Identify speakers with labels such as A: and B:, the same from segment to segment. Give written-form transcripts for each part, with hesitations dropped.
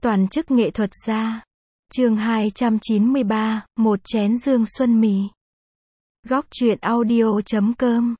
A: Toàn chức nghệ thuật gia. Chương 293, một chén dương xuân mì. Góc truyện audio.com.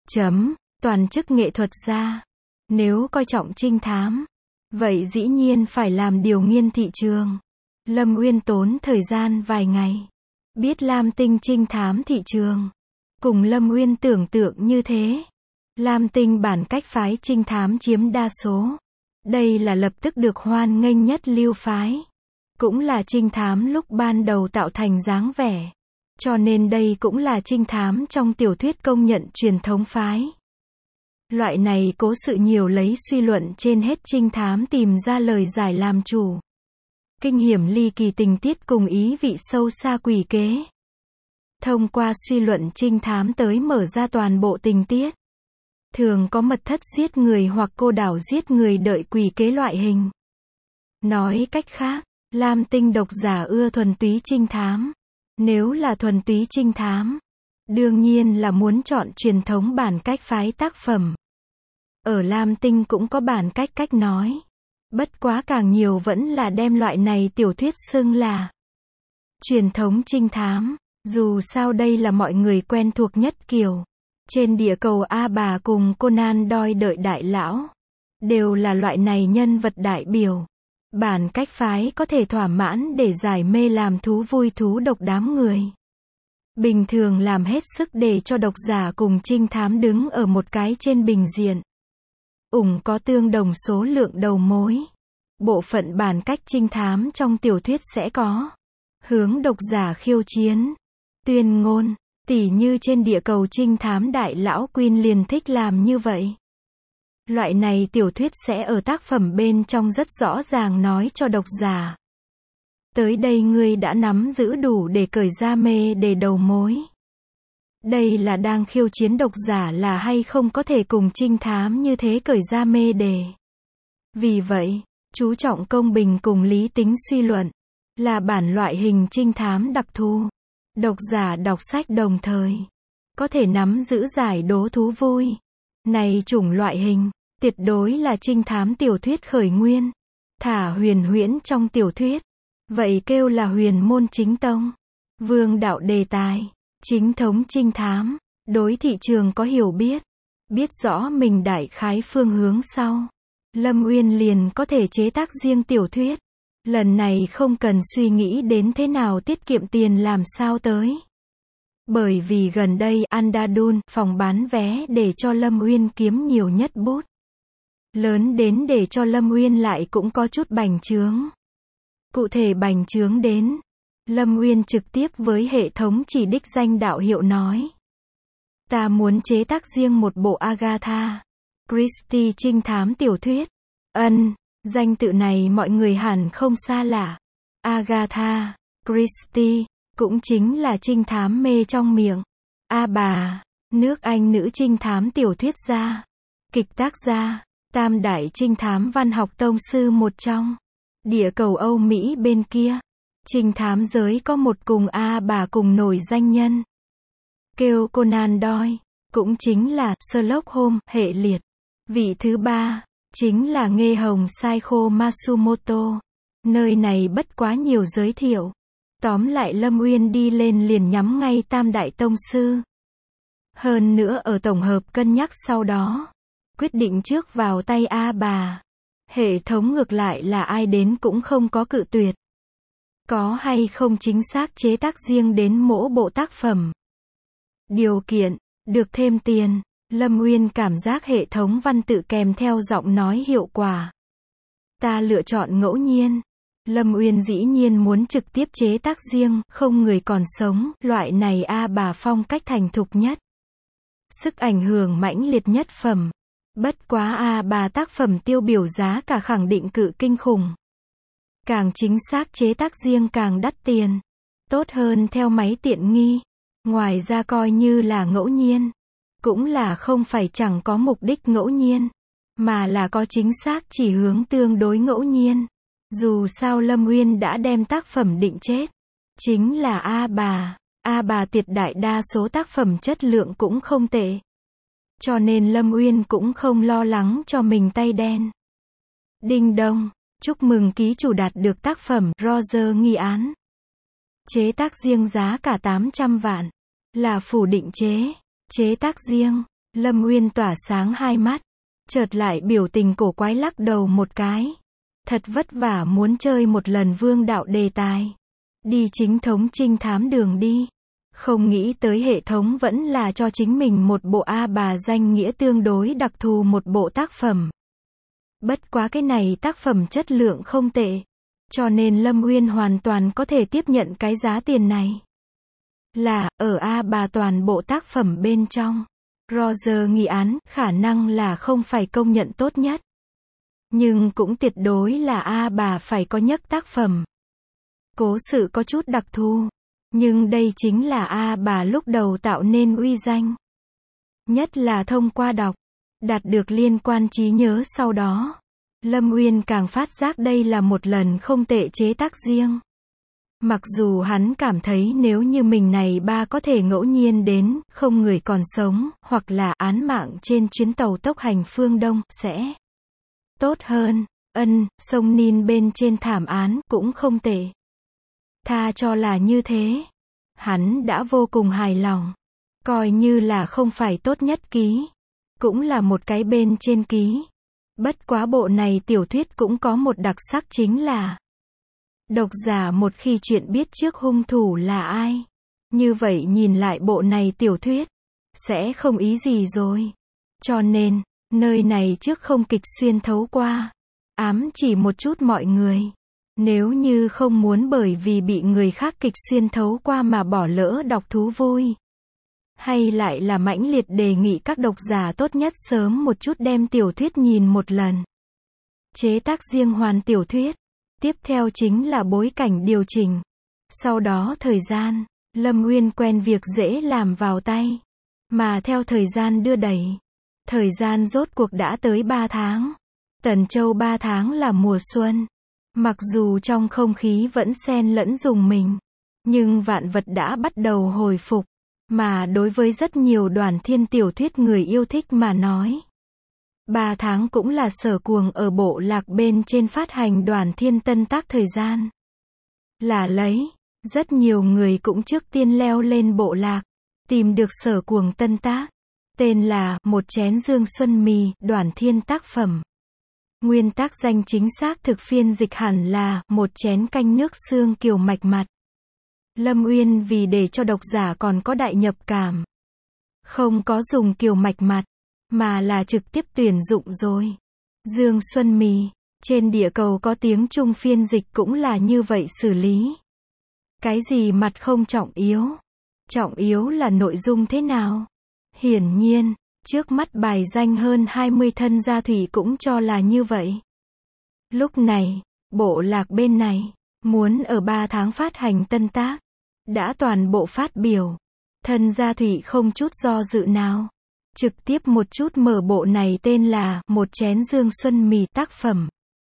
A: Toàn chức nghệ thuật gia. Nếu coi trọng trinh thám, vậy dĩ nhiên phải làm điều nghiên thị trường. Lâm Uyên tốn thời gian vài ngày, biết Lam Tinh trinh thám thị trường. Cùng Lâm Uyên tưởng tượng như thế. Lam Tinh bản cách phái trinh thám chiếm đa số. Đây là lập tức được hoan nghênh nhất lưu phái. Cũng là trinh thám lúc ban đầu tạo thành dáng vẻ. Cho nên đây cũng là trinh thám trong tiểu thuyết công nhận truyền thống phái. Loại này cố sự nhiều lấy suy luận trên hết trinh thám tìm ra lời giải làm chủ. Kinh hiểm ly kỳ tình tiết cùng ý vị sâu xa quỷ kế. Thông qua suy luận trinh thám tới mở ra toàn bộ tình tiết. Thường có mật thất giết người hoặc cô đảo giết người đợi quỷ kế loại hình. Nói cách khác, Lam Tinh độc giả ưa thuần túy trinh thám. Nếu là thuần túy trinh thám, đương nhiên là muốn chọn truyền thống bản cách phái tác phẩm. Ở Lam Tinh cũng có bản cách nói. Bất quá càng nhiều vẫn là đem loại này tiểu thuyết xưng là truyền thống trinh thám. Dù sao đây là mọi người quen thuộc nhất kiểu. Trên địa cầu A Bà cùng Conan Doyle đợi đại lão, đều là loại này nhân vật đại biểu. Bản cách phái có thể thỏa mãn để giải mê làm thú vui thú độc đám người. Bình thường làm hết sức để cho độc giả cùng trinh thám đứng ở một cái trên bình diện. Có tương đồng số lượng đầu mối. Bộ phận bản cách trinh thám trong tiểu thuyết sẽ có hướng độc giả khiêu chiến, tuyên ngôn. Tỉ như trên địa cầu trinh thám đại lão Queen liền thích làm như vậy. Loại này tiểu thuyết sẽ ở tác phẩm bên trong rất rõ ràng nói cho độc giả. Tới đây ngươi đã nắm giữ đủ để cởi ra mê để đầu mối. Đây là đang khiêu chiến độc giả là hay không có thể cùng trinh thám như thế cởi ra mê đề. Vì vậy, chú trọng công bình cùng lý tính suy luận, là bản loại hình trinh thám đặc thù. Độc giả đọc sách đồng thời có thể nắm giữ giải đố thú vui. Này chủng loại hình, tuyệt đối là trinh thám tiểu thuyết khởi nguyên. Thả huyền huyễn trong tiểu thuyết. Vậy kêu là huyền môn chính tông. Vương đạo đề tài. Chính thống trinh thám. Đối thị trường có hiểu biết. Biết rõ mình đại khái phương hướng sau. Lâm Uyên liền có thể chế tác riêng tiểu thuyết. Lần này không cần suy nghĩ đến thế nào tiết kiệm tiền làm sao tới. Bởi vì gần đây Andadun, phòng bán vé để cho Lâm Uyên kiếm nhiều nhất bút. Lớn đến để cho Lâm Uyên lại cũng có chút bành trướng. Cụ thể bành trướng đến, Lâm Uyên trực tiếp với hệ thống chỉ đích danh đạo hiệu nói. Ta muốn chế tác riêng một bộ Agatha Christie trinh thám tiểu thuyết. Danh tự này mọi người hẳn không xa lạ. Agatha Christie, cũng chính là trinh thám mê trong miệng. A Bà, nước Anh nữ trinh thám tiểu thuyết gia, kịch tác gia, tam đại trinh thám văn học tông sư một trong. Địa cầu Âu Mỹ bên kia, trinh thám giới có một cùng A Bà cùng nổi danh nhân. Kêu Conan Doyle, cũng chính là Sherlock Holmes hệ liệt. Vị thứ ba chính là Nghê Hồng Saiko Matsumoto. Nơi này bất quá nhiều giới thiệu. Tóm lại Lâm Uyên đi lên liền nhắm ngay tam đại tông sư. Hơn nữa ở tổng hợp cân nhắc sau đó, quyết định trước vào tay A Bà. Hệ thống ngược lại là ai đến cũng không có cự tuyệt. Có hay không chính xác chế tác riêng đến mỗi bộ tác phẩm. Điều kiện, được thêm tiền. Lâm Uyên cảm giác hệ thống văn tự kèm theo giọng nói hiệu quả. Ta lựa chọn ngẫu nhiên. Lâm Uyên dĩ nhiên muốn trực tiếp chế tác riêng, không người còn sống, loại này A Bà phong cách thành thục nhất. Sức ảnh hưởng mãnh liệt nhất phẩm. Bất quá A Bà tác phẩm tiêu biểu giá cả khẳng định cự kinh khủng. Càng chính xác chế tác riêng càng đắt tiền. Tốt hơn theo máy tiện nghi. Ngoài ra coi như là ngẫu nhiên. Cũng là không phải chẳng có mục đích ngẫu nhiên, mà là có chính xác chỉ hướng tương đối ngẫu nhiên. Dù sao Lâm Uyên đã đem tác phẩm định chết. Chính là A Bà. A Bà tuyệt đại đa số tác phẩm chất lượng cũng không tệ. Cho nên Lâm Uyên cũng không lo lắng cho mình tay đen. Đinh đông. Chúc mừng ký chủ đạt được tác phẩm Roger Nghi án. Chế tác riêng giá cả 800 vạn. Là phủ định chế. Chế tác riêng. Lâm Uyên tỏa sáng hai mắt. Chợt lại biểu tình cổ quái lắc đầu một cái. Thật vất vả muốn chơi một lần vương đạo đề tài. Đi chính thống trinh thám đường đi. Không nghĩ tới hệ thống vẫn là cho chính mình một bộ A bà danh nghĩa tương đối đặc thù một bộ tác phẩm. Bất quá cái này tác phẩm chất lượng không tệ. Cho nên Lâm Uyên hoàn toàn có thể tiếp nhận cái giá tiền này. Là, ở A bà toàn bộ tác phẩm bên trong. Roger Nghi án, khả năng là không phải công nhận tốt nhất. Nhưng cũng tuyệt đối là A bà phải có nhất tác phẩm. Cố sự có chút đặc thù. Nhưng đây chính là A bà lúc đầu tạo nên uy danh. Nhất là thông qua đọc. Đạt được liên quan trí nhớ sau đó. Lâm Uyên càng phát giác đây là một lần không tệ chế tác riêng. Mặc dù hắn cảm thấy nếu như mình này ba có thể ngẫu nhiên đến, không người còn sống, hoặc là án mạng trên chuyến tàu tốc hành phương Đông, sẽ tốt hơn. Sông Nin bên trên thảm án, cũng không tệ. Tha cho là như thế. Hắn đã vô cùng hài lòng. Coi như là không phải tốt nhất ký. Cũng là một cái bên trên ký. Bất quá bộ này tiểu thuyết cũng có một đặc sắc chính là độc giả một khi chuyện biết trước hung thủ là ai. Như vậy nhìn lại bộ này tiểu thuyết, sẽ không ý gì rồi. Cho nên, nơi này trước không kịch xuyên thấu qua. Ám chỉ một chút mọi người. Nếu như không muốn bởi vì bị người khác kịch xuyên thấu qua mà bỏ lỡ đọc thú vui. Hay lại là mãnh liệt đề nghị các độc giả tốt nhất sớm một chút đem tiểu thuyết nhìn một lần. Chế tác riêng hoàn tiểu thuyết. Tiếp theo chính là bối cảnh điều chỉnh. Sau đó thời gian, Lâm Uyên quen việc dễ làm vào tay. Mà theo thời gian đưa đẩy, thời gian rốt cuộc đã tới 3 tháng. Tần Châu 3 tháng là mùa xuân. Mặc dù trong không khí vẫn xen lẫn rùng mình, nhưng vạn vật đã bắt đầu hồi phục. Mà đối với rất nhiều Đoàn Thiên tiểu thuyết người yêu thích mà nói, 3 tháng cũng là Sở Cuồng ở bộ lạc bên trên phát hành Đoàn Thiên tân tác thời gian. Là lấy, rất nhiều người cũng trước tiên leo lên bộ lạc, tìm được Sở Cuồng tân tác, tên là Một chén dương xuân mì, Đoàn Thiên tác phẩm. Nguyên tác danh chính xác thực phiên dịch hẳn là Một chén canh nước xương kiều mạch mặt. Lâm Uyên vì để cho độc giả còn có đại nhập cảm, không có dùng kiều mạch mặt, mà là trực tiếp tuyển dụng rồi. Dương xuân mì, trên địa cầu có tiếng Trung phiên dịch cũng là như vậy xử lý. Cái gì mặt không trọng yếu là nội dung thế nào. Hiển nhiên, trước mắt bài danh hơn 20 thân gia thủy cũng cho là như vậy. Lúc này, bộ lạc bên này, muốn ở 3 tháng phát hành tân tác, đã toàn bộ phát biểu. Thân gia thủy không chút do dự nào. Trực tiếp một chút mở bộ này tên là Một chén dương xuân mì tác phẩm.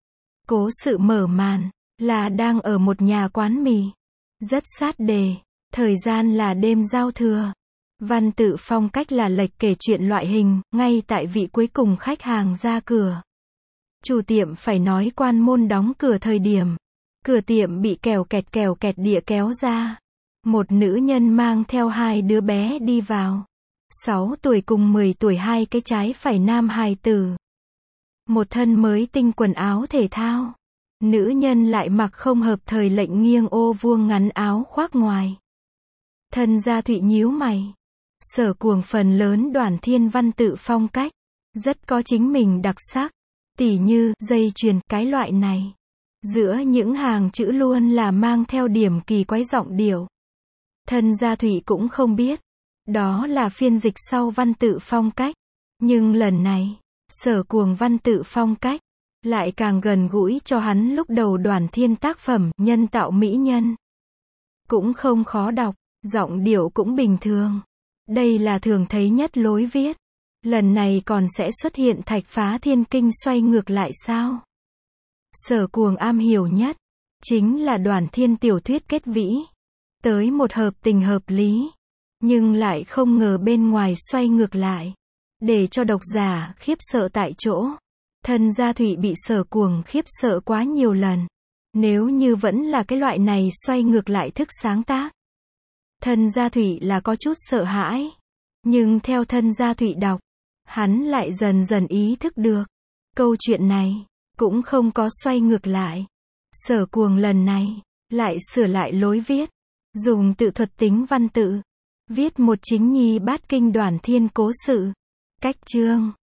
A: Cố sự mở màn, là đang ở một nhà quán mì. Rất sát đề. Thời gian là đêm giao thừa. Văn tự phong cách là lệch kể chuyện loại hình, ngay tại vị cuối cùng khách hàng ra cửa. Chủ tiệm phải nói quan môn đóng cửa thời điểm. Cửa tiệm bị kèo kẹt địa kéo ra. Một nữ nhân mang theo 2 đứa bé đi vào. 6 tuổi cùng 10 tuổi 2 cái trái phải nam hài tử. Một thân mới tinh quần áo thể thao. Nữ nhân lại mặc không hợp thời lệnh nghiêng ô vuông ngắn áo khoác ngoài. Thân gia thụy nhíu mày. Sở Cuồng phần lớn Đoàn Thiên văn tự phong cách, rất có chính mình đặc sắc. Tỉ như, dây chuyền, cái loại này. Giữa những hàng chữ luôn là mang theo điểm kỳ quái giọng điệu. Thân gia thụy cũng không biết. Đó là phiên dịch sau văn tự phong cách. Nhưng lần này, Sở Cuồng văn tự phong cách, lại càng gần gũi cho hắn lúc đầu Đoàn Thiên tác phẩm, nhân tạo mỹ nhân. Cũng không khó đọc, giọng điệu cũng bình thường. Đây là thường thấy nhất lối viết. Lần này còn sẽ xuất hiện thạch phá thiên kinh xoay ngược lại sao? Sở Cuồng am hiểu nhất, chính là Đoàn Thiên tiểu thuyết kết vĩ. Tới một hợp tình hợp lý. Nhưng lại không ngờ bên ngoài xoay ngược lại. Để cho độc giả khiếp sợ tại chỗ. Thân Gia Thụy bị Sở Cuồng khiếp sợ quá nhiều lần. Nếu như vẫn là cái loại này xoay ngược lại thức sáng tác. Thân Gia Thụy là có chút sợ hãi. Nhưng theo Thân Gia Thụy đọc, hắn lại dần dần ý thức được. Câu chuyện này, cũng không có xoay ngược lại. Sở Cuồng lần này, lại sửa lại lối viết. Dùng tự thuật tính văn tự. Viết một chính nhi bát kinh đoản thiên cố sự. Cách chương.